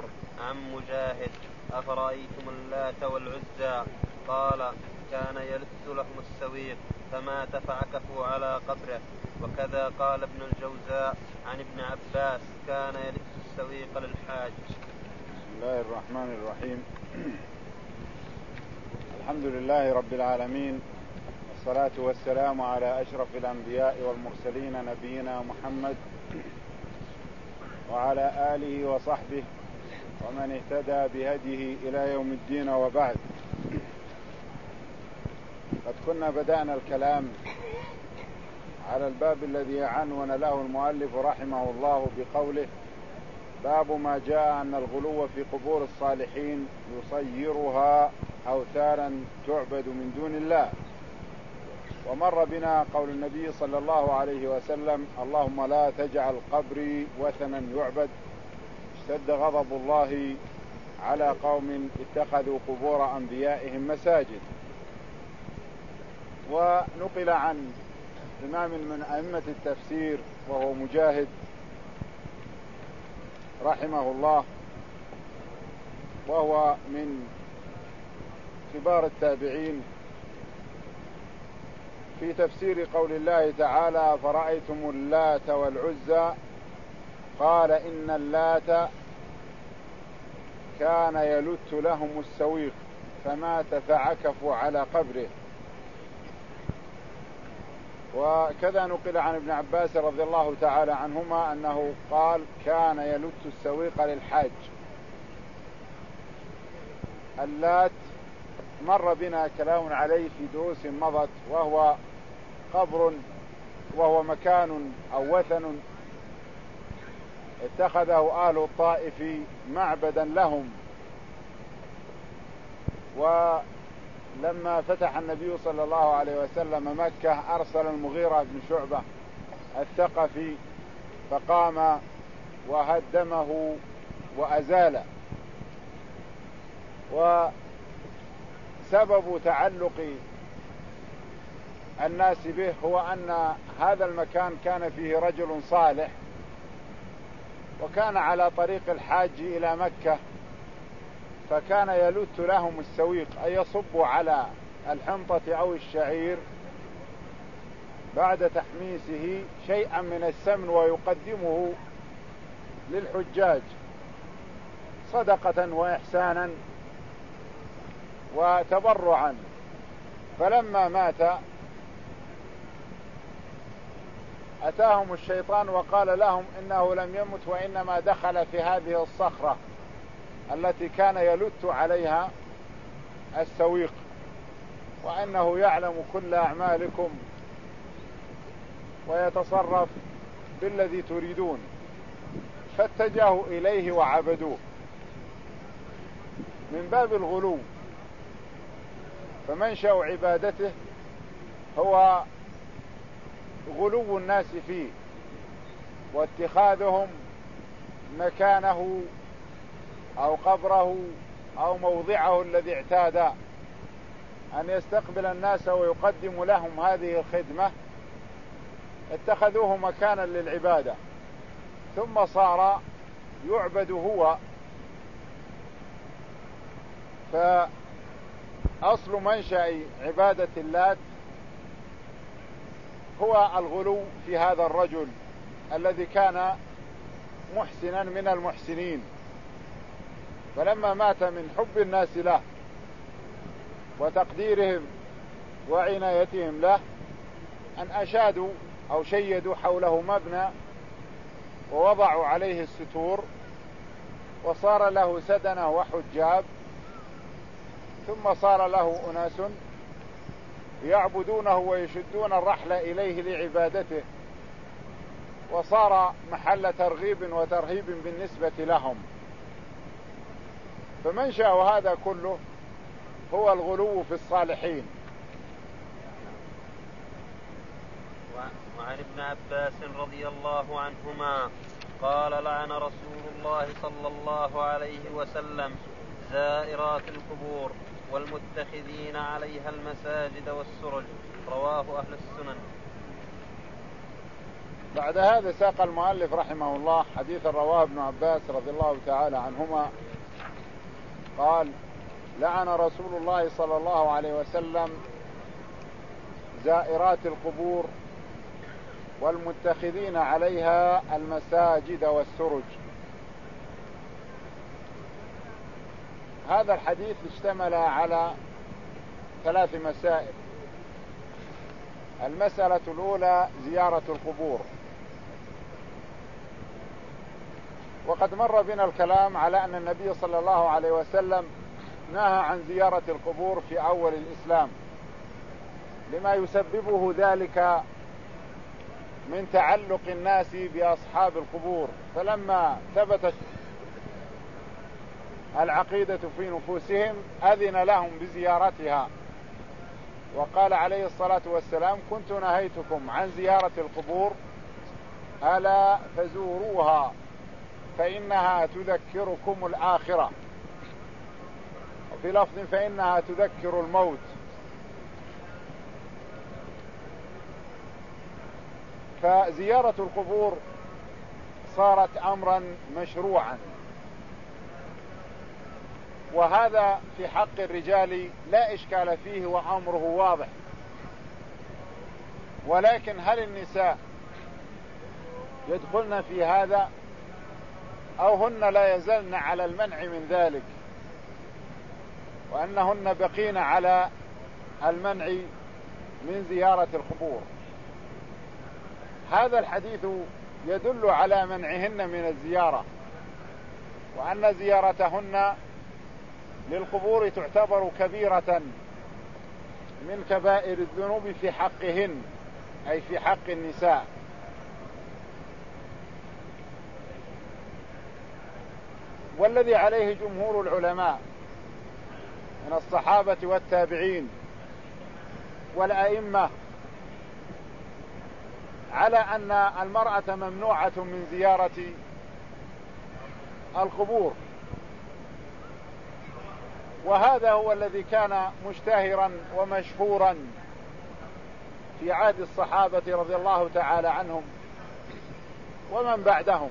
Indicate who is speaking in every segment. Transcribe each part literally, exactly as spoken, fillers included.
Speaker 1: القبور. عن مجاهد: أفرأيتم اللات والعزى؟ قال: كان يلث لهم السويق فمات فعكفوا على قبره. وكذا قال ابن الجوزاء عن ابن عباس: كان يلث السويق للحاج.
Speaker 2: بسم الله الرحمن الرحيم. الحمد لله رب العالمين، والصلاة والسلام على أشرف الأنبياء والمرسلين نبينا محمد وعلى آله وصحبه ومن اهتدى بهديه إلى يوم الدين، وبعد. قد كنا بدأنا الكلام على الباب الذي عنون له المؤلف رحمه الله بقوله: باب ما جاء أن الغلو في قبور الصالحين يصيرها أوثانا تعبد من دون الله. ومر بنا قول النبي صلى الله عليه وسلم: اللهم لا تجعل قبري وثنا يعبد. اشتد غضب الله على قوم اتخذوا قبور أنبيائهم مساجد. ونقل عن إمام من أئمة التفسير وهو مجاهد رحمه الله، وهو من كبار التابعين، في تفسير قول الله تعالى: فرأيتم اللات والعزى، قال: إن اللات كان يلت لهم السويق فمات فعكفوا على قبره. وكذا نقل عن ابن عباس رضي الله تعالى عنهما أنه قال: كان يلت السويق للحاج. اللات مر بنا كلام عليه في دروس مضت، وهو قبر وهو مكان أو وثن اتخذه أهل الطائف معبدا لهم. ولما فتح النبي صلى الله عليه وسلم مكة أرسل المغيرة بن شعبة الثقفي فقام وهدمه وأزاله. وسبب تعلق الناس به هو أن هذا المكان كان فيه رجل صالح، وكان على طريق الحاج إلى مكة، فكان يلت لهم السويق، أي يصب على الحنطة أو الشعير بعد تحميسه شيئا من السمن ويقدمه للحجاج صدقة وإحسانا وتبرعا. فلما مات أتاهم الشيطان وقال لهم إنه لم يمت، وإنما دخل في هذه الصخرة التي كان يلت عليها السويق، وأنه يعلم كل أعمالكم ويتصرف بالذي تريدون. فاتجهوا إليه وعبدوه من باب الغلو. فمنشأ عبادته هو غلو الناس فيه، واتخاذهم مكانه أو قبره أو موضعه الذي اعتاد أن يستقبل الناس ويقدم لهم هذه الخدمة، اتخذوه مكانا للعبادة، ثم صار يعبد هو. فأصل منشأ عبادة اللات هو الغلو في هذا الرجل الذي كان محسنا من المحسنين. فلما مات من حب الناس له وتقديرهم وعنايتهم له، أن أشادوا أو شيدوا حوله مبنى ووضعوا عليه الستور، وصار له سدنة وحجاب، ثم صار له أناس يعبدونه ويشدون الرحل إليه لعبادته، وصار محل ترغيب وترهيب بالنسبة لهم. فمنشأ هذا كله هو الغلو في الصالحين.
Speaker 1: وعن ابن عباس رضي الله عنهما قال: لعن رسول الله صلى الله عليه وسلم زائرات القبور والمتخذين عليها المساجد والسرج. رواه أهل السنن.
Speaker 2: بعد هذا ساق المؤلف رحمه الله حديث رواه ابن عباس رضي الله تعالى عنهما قال: لعن رسول الله صلى الله عليه وسلم زائرات القبور والمتخذين عليها المساجد والسرج. هذا الحديث اشتمل على ثلاث مسائل. المسألة الأولى زيارة القبور، وقد مر بنا الكلام على أن النبي صلى الله عليه وسلم نهى عن زيارة القبور في أول الإسلام لما يسببه ذلك من تعلق الناس بأصحاب القبور، فلما ثبتت العقيدة في نفوسهم أذن لهم بزيارتها، وقال عليه الصلاة والسلام: كنت نهيتكم عن زيارة القبور ألا فزوروها فإنها تذكركم الآخرة، وفي لفظ فإنها تذكر الموت. فزيارة القبور صارت أمرا مشروعا، وهذا في حق الرجال لا إشكال فيه وأمره واضح. ولكن هل النساء يدخلن في هذا أو هن لا يزلن على المنع من ذلك، وأنهن بقين على المنع من زيارة القبور؟ هذا الحديث يدل على منعهن من الزيارة، وأن زيارتهن للقبور تعتبر كبيرة من كبائر الذنوب في حقهن، أي في حق النساء. والذي عليه جمهور العلماء من الصحابة والتابعين والأئمة على أن المرأة ممنوعة من زيارة القبور، وهذا هو الذي كان مشتهرا ومشهورا في عهد الصحابة رضي الله تعالى عنهم ومن بعدهم.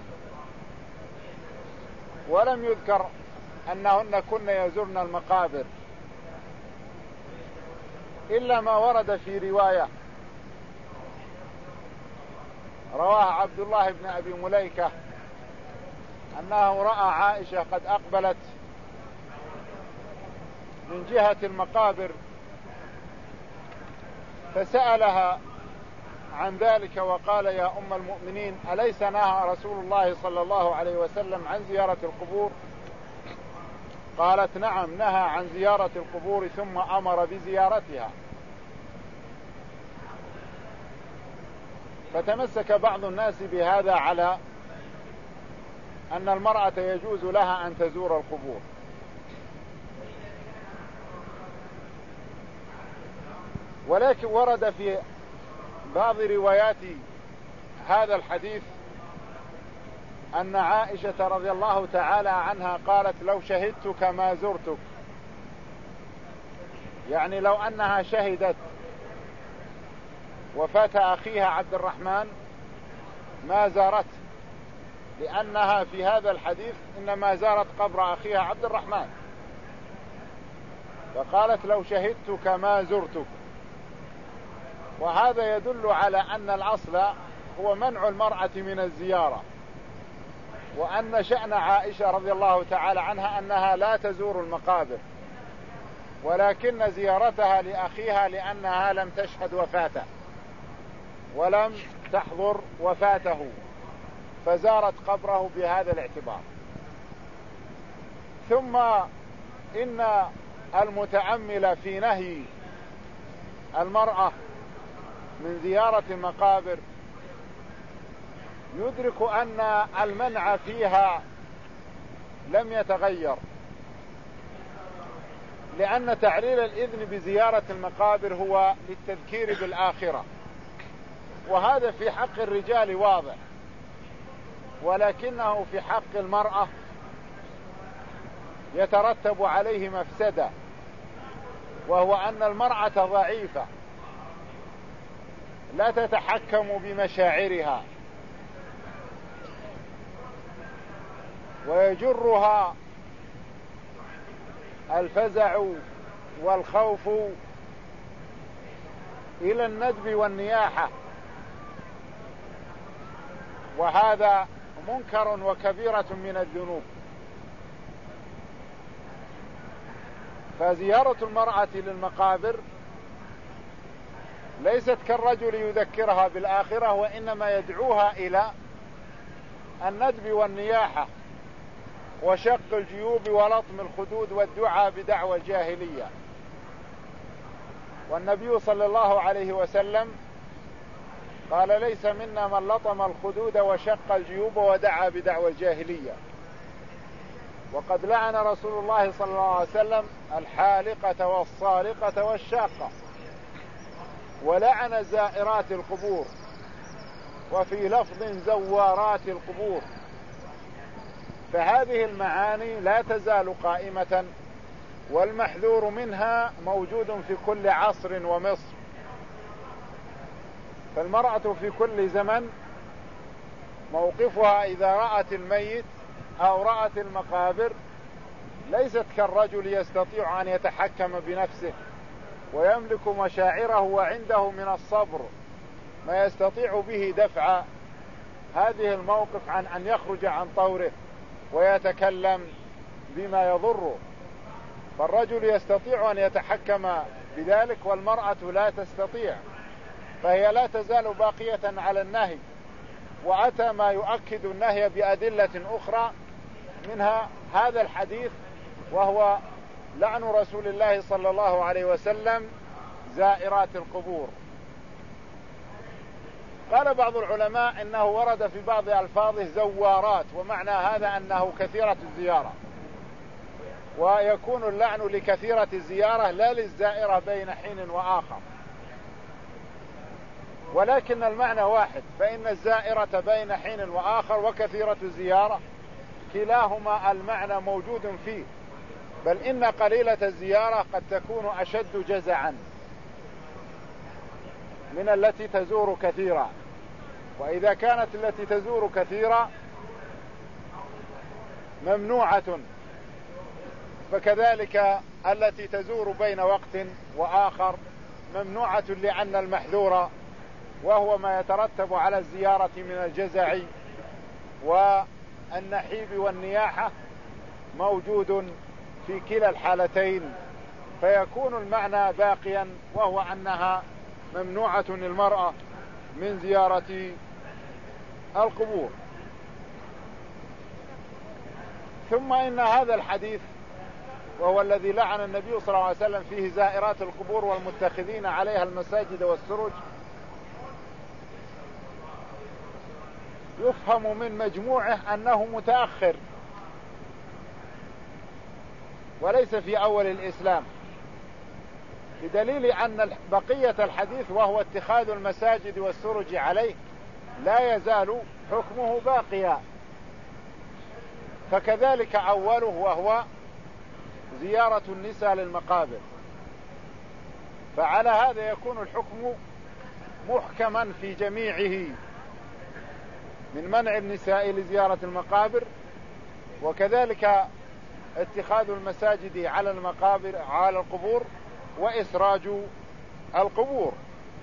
Speaker 2: ولم يذكر أنهن كن يزرن المقابر إلا ما ورد في رواية رواه عبد الله بن أبي مليكة أنه رأى عائشة قد أقبلت من جهة المقابر فسألها عن ذلك وقال: يا أم المؤمنين، أليس نهى رسول الله صلى الله عليه وسلم عن زيارة القبور؟ قالت: نعم، نهى عن زيارة القبور ثم أمر بزيارتها. فتمسك بعض الناس بهذا على أن المرأة يجوز لها أن تزور القبور، ولكن ورد في بعض روايات هذا الحديث أن عائشة رضي الله تعالى عنها قالت: لو شهدتك ما زرتك، يعني لو أنها شهدت وفاة أخيها عبد الرحمن ما زارته، لأنها في هذا الحديث إنما زارت قبر أخيها عبد الرحمن، فقالت: لو شهدتك ما زرتك. وهذا يدل على أن الأصل هو منع المرأة من الزيارة، وأن شأن عائشة رضي الله تعالى عنها أنها لا تزور المقابر، ولكن زيارتها لأخيها لأنها لم تشهد وفاته ولم تحضر وفاته، فزارت قبره بهذا الاعتبار. ثم إن المتأمل في نهي المرأة من زيارة المقابر يدرك أن المنع فيها لم يتغير، لأن تعليل الإذن بزيارة المقابر هو للتذكير بالآخرة، وهذا في حق الرجال واضح، ولكنه في حق المرأة يترتب عليه مفسدة، وهو أن المرأة ضعيفة لا تتحكم بمشاعرها، ويجرها الفزع والخوف إلى الندب والنياحة، وهذا منكر وكبيرة من الذنوب. فزيارة المرأة للمقابر ليست كالرجل يذكرها بالآخرة، وإنما يدعوها إلى الندب والنياحة وشق الجيوب ولطم الخدود والدعاء بدعوى الجاهلية. والنبي صلى الله عليه وسلم قال: ليس منا من لطم الخدود وشق الجيوب ودعا بدعوى الجاهلية. وقد لعن رسول الله صلى الله عليه وسلم الحالقة والصالقة والشاقة، ولعن زائرات القبور، وفي لفظ زوارات القبور. فهذه المعاني لا تزال قائمة، والمحذور منها موجود في كل عصر ومصر. فالمرأة في كل زمن موقفها إذا رأت الميت أو رأت المقابر ليست كالرجل يستطيع أن يتحكم بنفسه ويملك مشاعره، وعنده من الصبر ما يستطيع به دفع هذه الموقف عن أن يخرج عن طوره ويتكلم بما يضره. فالرجل يستطيع أن يتحكم بذلك، والمرأة لا تستطيع، فهي لا تزال باقية على النهي. وأتى ما يؤكد النهي بأدلة أخرى، منها هذا الحديث، وهو لعن رسول الله صلى الله عليه وسلم زائرات القبور. قال بعض العلماء إنه ورد في بعض ألفاظه زوارات، ومعنى هذا أنه كثيرة الزيارة، ويكون اللعن لكثيرة الزيارة لا للزائرة بين حين وآخر، ولكن المعنى واحد، فإن الزائرة بين حين وآخر وكثيرة الزيارة كلاهما المعنى موجود فيه. بل إن قليلة الزيارة قد تكون أشد جزعا من التي تزور كثيرا، وإذا كانت التي تزور كثيرا ممنوعة فكذلك التي تزور بين وقت وآخر ممنوعة، لأن المحذور وهو ما يترتب على الزيارة من الجزع والنحيب والنياحة موجود في كلا الحالتين، فيكون المعنى باقيا، وهو أنها ممنوعة المرأة من زيارة القبور. ثم إن هذا الحديث، وهو الذي لعن النبي صلى الله عليه وسلم فيه زائرات القبور والمتخذين عليها المساجد والسرج، يفهم من مجموعه أنه متأخر وليس في أول الإسلام، بدليل أن بقية الحديث وهو اتخاذ المساجد والسرج عليه لا يزال حكمه باقيا. فكذلك أوله وهو زيارة النساء للمقابر، فعلى هذا يكون الحكم محكما في جميعه، من منع النساء لزيارة المقابر، وكذلك اتخاذ المساجد على المقابر على القبور، وإسراج القبور.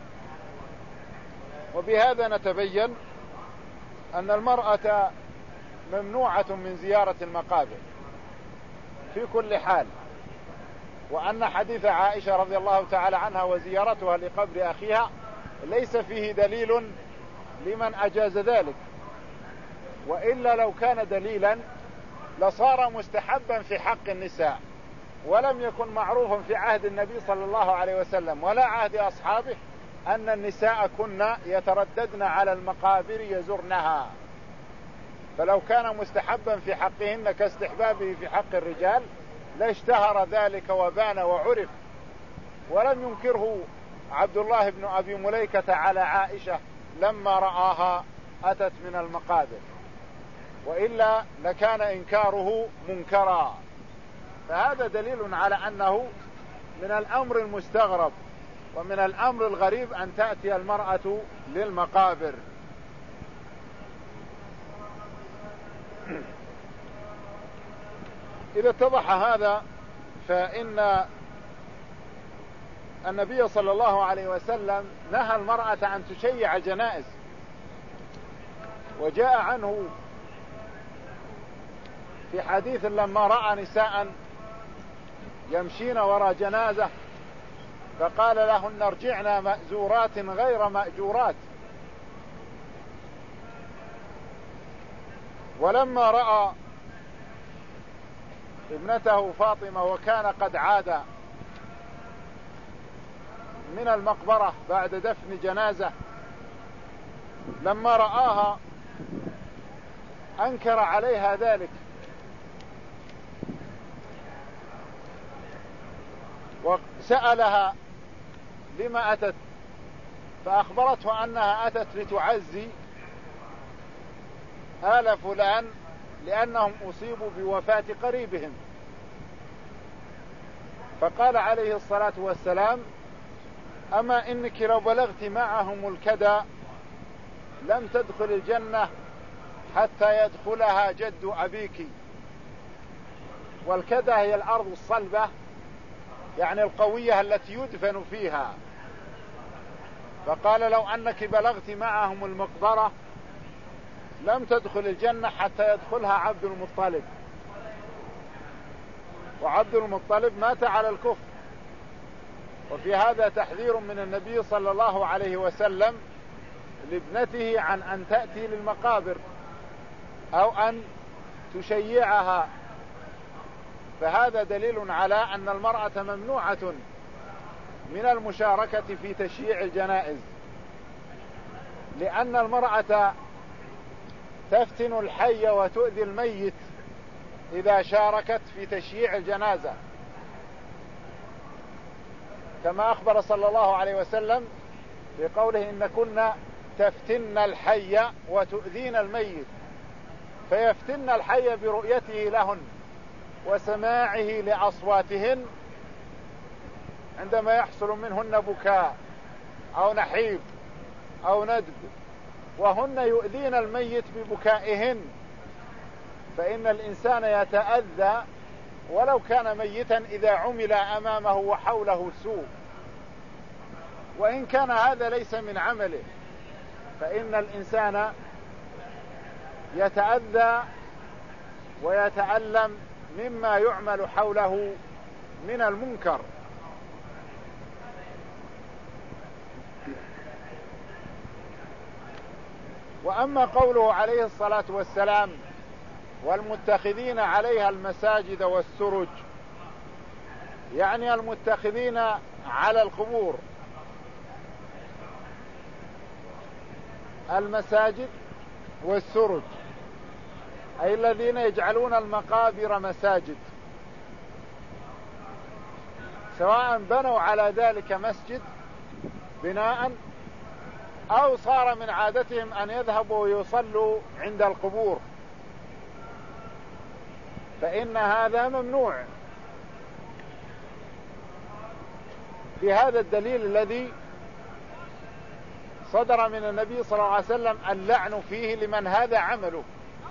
Speaker 2: وبهذا نتبين أن المرأة ممنوعة من زيارة المقابر في كل حال، وأن حديث عائشة رضي الله تعالى عنها وزيارتها لقبر أخيها ليس فيه دليل لمن أجاز ذلك، وإلا لو كان دليلا لصار مستحبا في حق النساء، ولم يكن معروفا في عهد النبي صلى الله عليه وسلم ولا عهد أصحابه أن النساء كن يترددن على المقابر يزرنها. فلو كان مستحبا في حقهن كاستحبابه في حق الرجال لاشتهر ذلك وبان وعرف، ولم ينكره عبد الله بن أبي مليكة على عائشة لما رآها أتت من المقابر، وإلا لكان إنكاره منكرا. فهذا دليل على أنه من الأمر المستغرب ومن الأمر الغريب أن تأتي المرأة للمقابر. إذا اتضح هذا فإن النبي صلى الله عليه وسلم نهى المرأة أن تشيع جنائز، وجاء عنه في حديث لما رأى نساء يمشين وراء جنازة فقال لهن ارجعنا مأزورات غير مأجورات. ولما رأى ابنته فاطمة وكان قد عاد من المقبرة بعد دفن جنازة، لما رآها أنكر عليها ذلك وسألها لما أتت، فأخبرته أنها أتت لتعزي آل فلان لأنهم أصيبوا بوفاة قريبهم. فقال عليه الصلاة والسلام أما إنك لو بلغت معهم الكدى لم تدخل الجنة حتى يدخلها جد أبيك. والكدى هي الأرض الصلبة يعني القوية التي يدفن فيها. فقال لو أنك بلغت معهم المقبرة لم تدخل الجنة حتى يدخلها عبد المطلب، وعبد المطلب مات على الكفر. وفي هذا تحذير من النبي صلى الله عليه وسلم لابنته عن أن تأتي للمقابر أو أن تشيعها. فهذا دليل على أن المرأة ممنوعة من المشاركة في تشييع الجنائز، لأن المرأة تفتن الحي وتؤذي الميت إذا شاركت في تشييع الجنازة، كما أخبر صلى الله عليه وسلم في قوله إن كنا تفتن الحي وتؤذين الميت. فيفتن الحي برؤيته لهن وسماعه لأصواتهن عندما يحصل منهن بكاء أو نحيب أو ندب، وهن يؤذين الميت ببكائهن. فإن الإنسان يتأذى ولو كان ميتا إذا عمل أمامه وحوله سوء، وإن كان هذا ليس من عمله، فإن الإنسان يتأذى ويتألم مما يعمل حوله من المنكر. وأما قوله عليه الصلاة والسلام والمتخذين عليها المساجد والسرج، يعني المتخذين على القبور المساجد والسرج، أي الذين يجعلون المقابر مساجد، سواء بنوا على ذلك مسجد بناء أو صار من عادتهم أن يذهبوا ويصلوا عند القبور، فإن هذا ممنوع بهذا الدليل الذي صدر من النبي صلى الله عليه وسلم اللعن فيه لمن هذا عمله.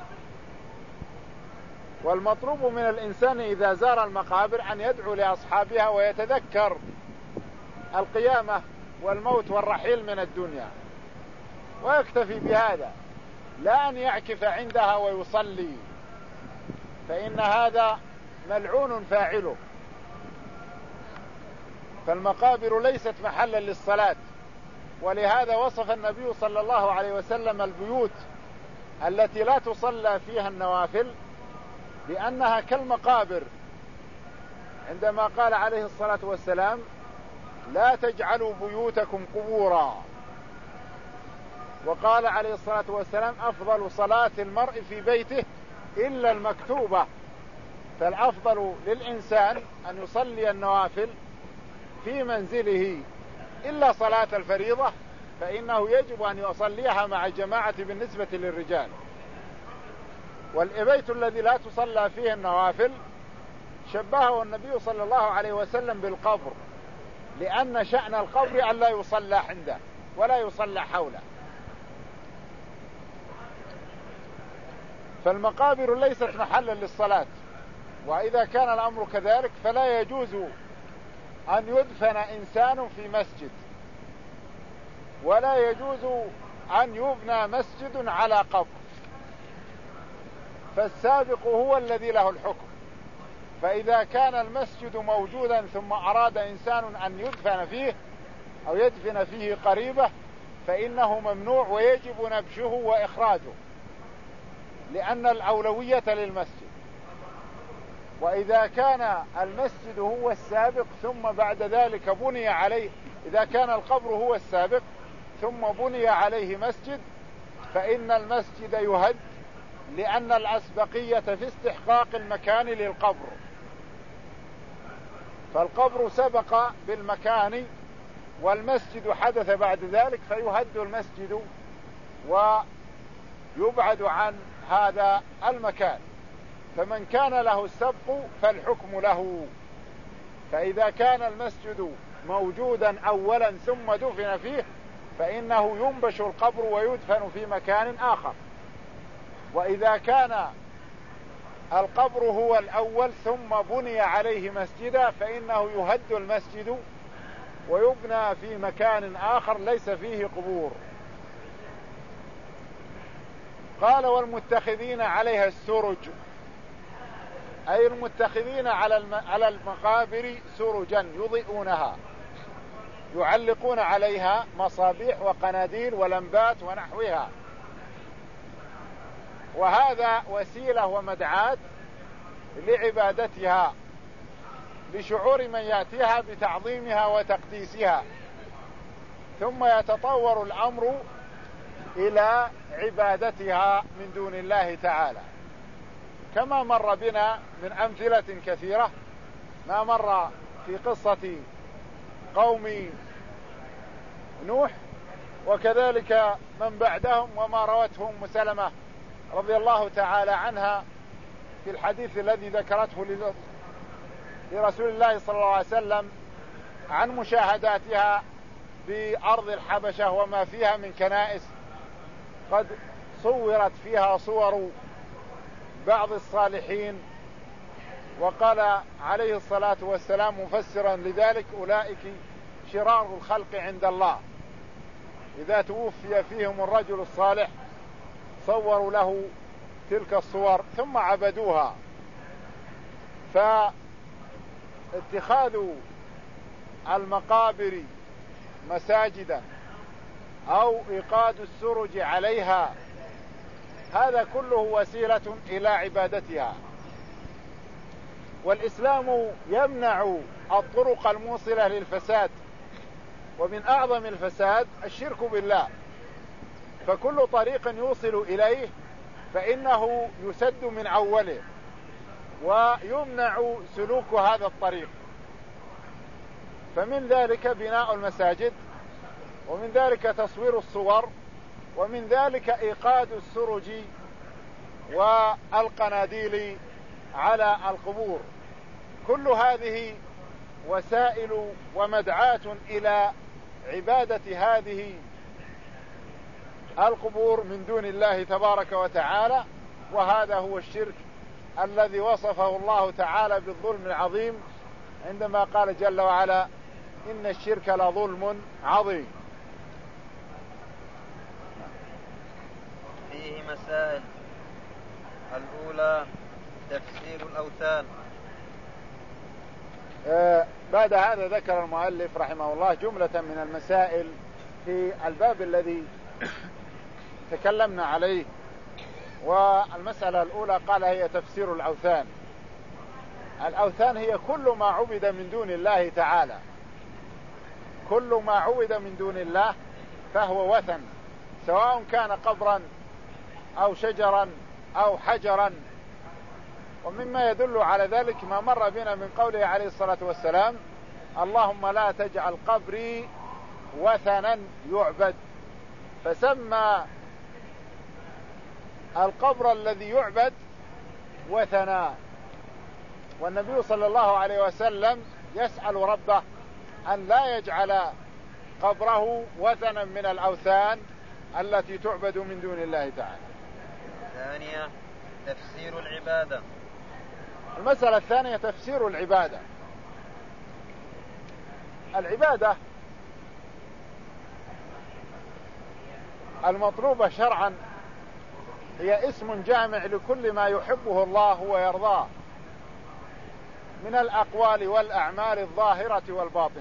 Speaker 2: والمطلوب من الإنسان إذا زار المقابر أن يدعو لأصحابها ويتذكر القيامة والموت والرحيل من الدنيا، ويكتفي بهذا، لا أن يعكف عندها ويصلي، فإن هذا ملعون فاعله. فالمقابر ليست محلا للصلاة، ولهذا وصف النبي صلى الله عليه وسلم البيوت التي لا تصلى فيها النوافل بأنها كالمقابر، عندما قال عليه الصلاة والسلام لا تجعلوا بيوتكم قبورا. وقال عليه الصلاة والسلام أفضل صلاة المرء في بيته إلا المكتوبة. فالأفضل للإنسان أن يصلي النوافل في منزله إلا صلاة الفريضة، فإنه يجب أن يصليها مع الجماعة بالنسبة للرجال. والبيت الذي لا تصلى فيه النوافل شبهه النبي صلى الله عليه وسلم بالقبر، لأن شأن القبر أن لا يصلى عنده ولا يصلى حوله. فالمقابر ليست محلا للصلاة، وإذا كان الأمر كذلك فلا يجوز أن يدفن إنسان في مسجد، ولا يجوز أن يبنى مسجد على قبر، فالسابق هو الذي له الحكم. فإذا كان المسجد موجودا ثم أراد إنسان أن يدفن فيه أو يدفن فيه قريبه فإنه ممنوع ويجب نبشه وإخراجه، لأن الأولوية للمسجد. وإذا كان المسجد هو السابق ثم بعد ذلك بني عليه، إذا كان القبر هو السابق ثم بني عليه مسجد فإن المسجد يهد، لأن الأسبقية في استحقاق المكان للقبر، فالقبر سبق بالمكان والمسجد حدث بعد ذلك فيهد المسجد ويبعد عن هذا المكان. فمن كان له السبق فالحكم له. فإذا كان المسجد موجودا أولا ثم دفن فيه فإنه ينبش القبر ويدفن في مكان آخر. وإذا كان القبر هو الأول ثم بني عليه مسجدا فإنه يهد المسجد ويبنى في مكان آخر ليس فيه قبور. قال والمتخذين عليها السرج، أي المتخذين على المقابر سرجا يضيئونها، يعلقون عليها مصابيح وقناديل ولمبات ونحوها، وهذا وسيلة ومدعاة لعبادتها لشعور من يأتيها بتعظيمها وتقديسها، ثم يتطور الأمر إلى عبادتها من دون الله تعالى، كما مر بنا من أمثلة كثيرة، ما مر في قصة قوم نوح وكذلك من بعدهم، وما روته أم سلمة رضي الله تعالى عنها في الحديث الذي ذكرته لرسول الله صلى الله عليه وسلم عن مشاهداتها بأرض الحبشة وما فيها من كنائس قد صورت فيها صور بعض الصالحين، وقال عليه الصلاة والسلام مفسرا لذلك: أولئك شرار الخلق عند الله، إذا توفي فيهم الرجل الصالح صوروا له تلك الصور ثم عبدوها. فاتخاذ المقابر مساجدا أو إيقاد السرج عليها هذا كله وسيلة إلى عبادتها. والإسلام يمنع الطرق الموصلة للفساد، ومن أعظم الفساد الشرك بالله، فكل طريق يوصل إليه فإنه يسد من أوله ويمنع سلوك هذا الطريق. فمن ذلك بناء المساجد، ومن ذلك تصوير الصور، ومن ذلك إيقاد السرج والقناديل على القبور. كل هذه وسائل ومدعاة إلى عبادة هذه القبور من دون الله تبارك وتعالى، وهذا هو الشرك الذي وصفه الله تعالى بالظلم العظيم عندما قال جل وعلا: إن الشرك لظلم عظيم.
Speaker 1: فيه مسائل. الأولى تفسير الأوثان.
Speaker 2: آه بعد هذا ذكر المؤلف رحمه الله جملة من المسائل في الباب الذي تكلمنا عليه. والمسألة الأولى قال هي تفسير الأوثان. الأوثان هي كل ما عبد من دون الله تعالى، كل ما عبد من دون الله فهو وثن، سواء كان قبرا أو شجرا أو حجرا. ومما يدل على ذلك ما مر بنا من قوله عليه الصلاة والسلام: اللهم لا تجعل قبري وثنا يعبد، فسمى القبر الذي يعبد وثنا. والنبي صلى الله عليه وسلم يسأل ربه أن لا يجعل قبره وثنا من الأوثان التي تعبد من دون الله تعالى.
Speaker 1: ثانية تفسير العبادة.
Speaker 2: المسألة الثانية تفسير العبادة. العبادة المطلوبة شرعا هي اسم جامع لكل ما يحبه الله ويرضاه من الأقوال والأعمال الظاهرة والباطنة.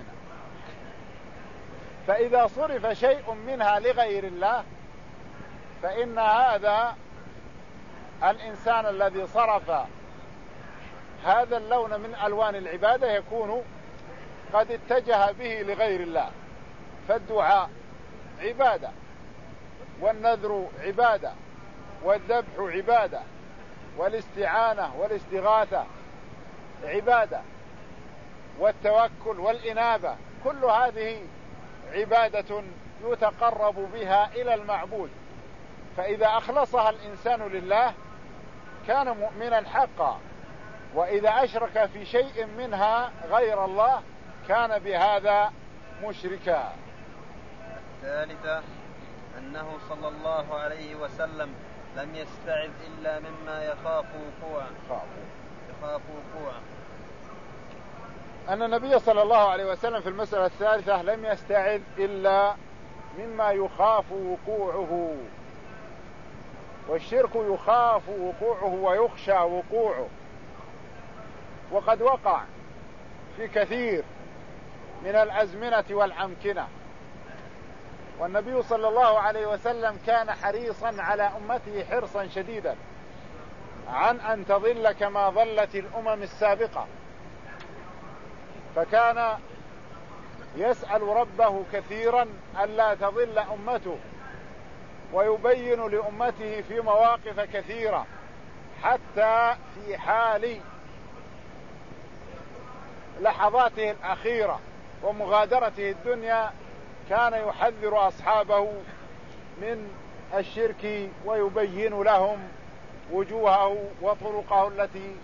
Speaker 2: فإذا صرف شيء منها لغير الله فإن هذا الإنسان الذي صرف هذا اللون من ألوان العبادة يكون قد اتجه به لغير الله. فالدعاء عبادة، والنذر عبادة، والذبح عبادة، والاستعانة والاستغاثة عبادة، والتوكل والإنابة، كل هذه عبادة يتقرب بها إلى المعبود. فإذا أخلصها الإنسان لله كان مؤمنا حقا، وإذا أشرك في شيء منها غير الله كان بهذا مشركا.
Speaker 1: الثالثة أنه صلى الله عليه وسلم لم يستعذ إلا مما يخاف وقوعه يخاف وقوعه
Speaker 2: أن النبي صلى الله عليه وسلم في المسألة الثالثة لم يستعذ إلا مما يخاف وقوعه. والشرك يخاف وقوعه ويخشى وقوعه، وقد وقع في كثير من الأزمنة والأمكنة. والنبي صلى الله عليه وسلم كان حريصا على أمته حرصا شديدا عن أن تضل كما ضلت الأمم السابقة، فكان يسأل ربه كثيرا ألا تضل أمته، ويبين لأمته في مواقف كثيرة حتى في حال لحظاته الأخيرة ومغادرته الدنيا كان يحذر أصحابه من الشرك ويبين لهم وجوهه وطرقه التي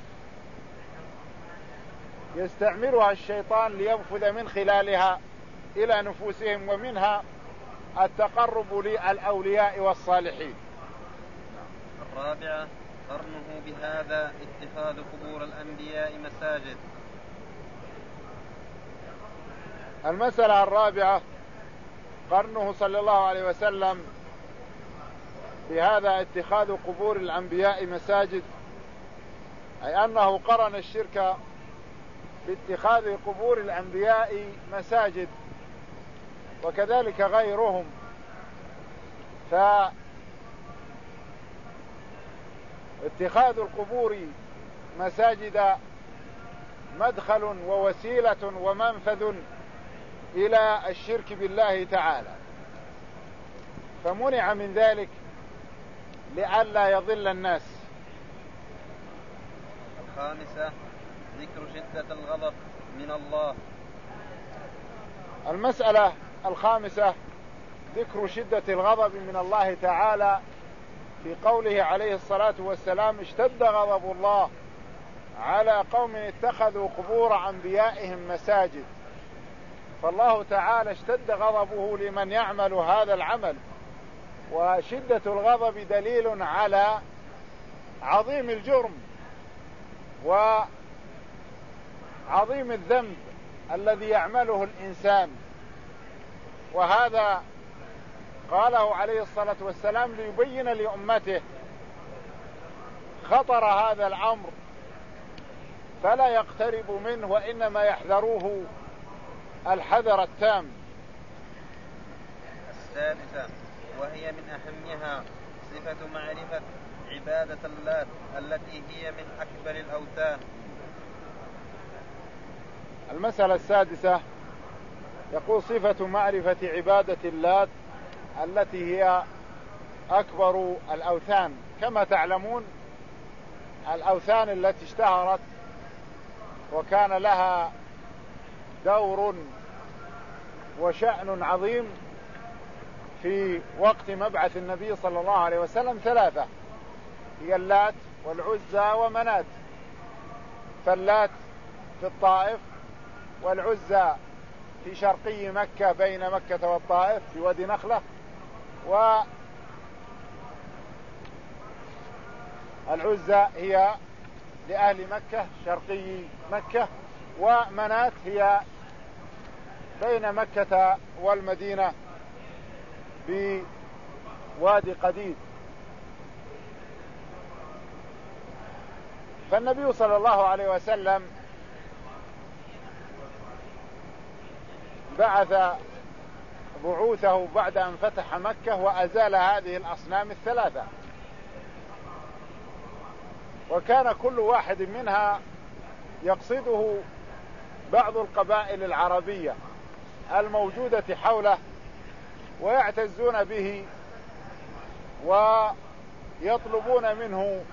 Speaker 2: يستعملها الشيطان لينفذ من خلالها إلى نفوسهم، ومنها التقرب للأولياء والصالحين.
Speaker 1: الرابعة قرنه بهذا اتخاذ قبور الأنبياء مساجد.
Speaker 2: المسألة الرابعة قرنه صلى الله عليه وسلم بهذا اتخاذ قبور الأنبياء مساجد، أي أنه قرن الشرك باتخاذ قبور الأنبياء مساجد، وكذلك غيرهم. فاتخاذ القبور مساجد مدخل ووسيلة ومنفذ إلى الشرك بالله تعالى، فمنع من ذلك لئلا يضل الناس.
Speaker 1: الخامسة ذكر شدة الغضب من الله.
Speaker 2: المسألة الخامسة ذكر شدة الغضب من الله تعالى في قوله عليه الصلاة والسلام: اشتد غضب الله على قوم اتخذوا قبور أنبيائهم مساجد. فالله تعالى اشتد غضبه لمن يعمل هذا العمل، وشدة الغضب دليل على عظيم الجرم وعظيم الذنب الذي يعمله الإنسان. وهذا قاله عليه الصلاة والسلام ليبين لأمته خطر هذا الأمر فلا يقترب منه، وإنما يحذروه الحذر التام.
Speaker 1: السادسة وهي من أهمها صفة معرفة عبادة اللات التي هي من أكبر الأوثان.
Speaker 2: المسألة السادسة يقول: صفة معرفة عبادة اللات التي هي أكبر الأوثان. كما تعلمون الأوثان التي اشتهرت وكان لها دور وشأن عظيم في وقت مبعث النبي صلى الله عليه وسلم ثلاثة: هي اللات والعزى ومنات. فاللات في الطائف، والعزى في شرقي مكة بين مكة والطائف في وادي نخلة، والعزى هي لأهل مكة شرقي مكة، ومنات هي بين مكة والمدينة بوادي قديد. فالنبي صلى الله عليه وسلم بعث بعوثه بعد أن فتح مكة وأزال هذه الأصنام الثلاثة، وكان كل واحد منها يقصده بعض القبائل العربية الموجودة حوله ويعتزون به ويطلبون منه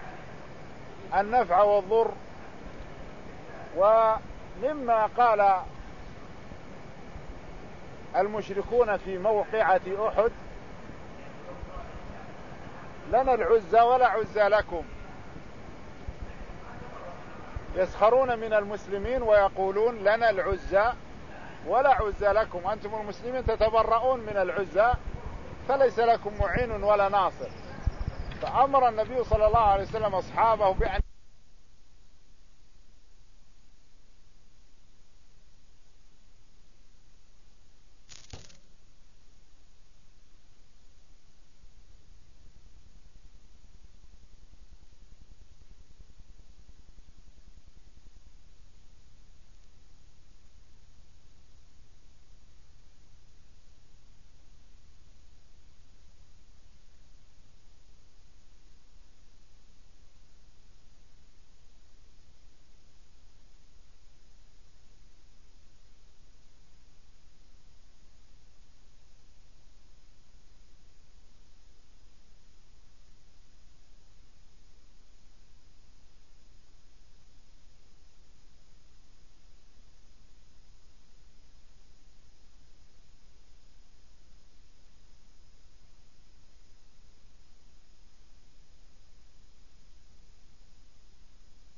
Speaker 2: النفع والضر. ومما قال المشركون في موقعة أحد: لنا العزى ولا عزى لكم، يسخرون من المسلمين ويقولون لنا العزى ولا عزى لكم، أنتم المسلمين تتبرؤون من العزى فليس لكم معين ولا ناصر. فأمر النبي صلى الله عليه وسلم أصحابه بأن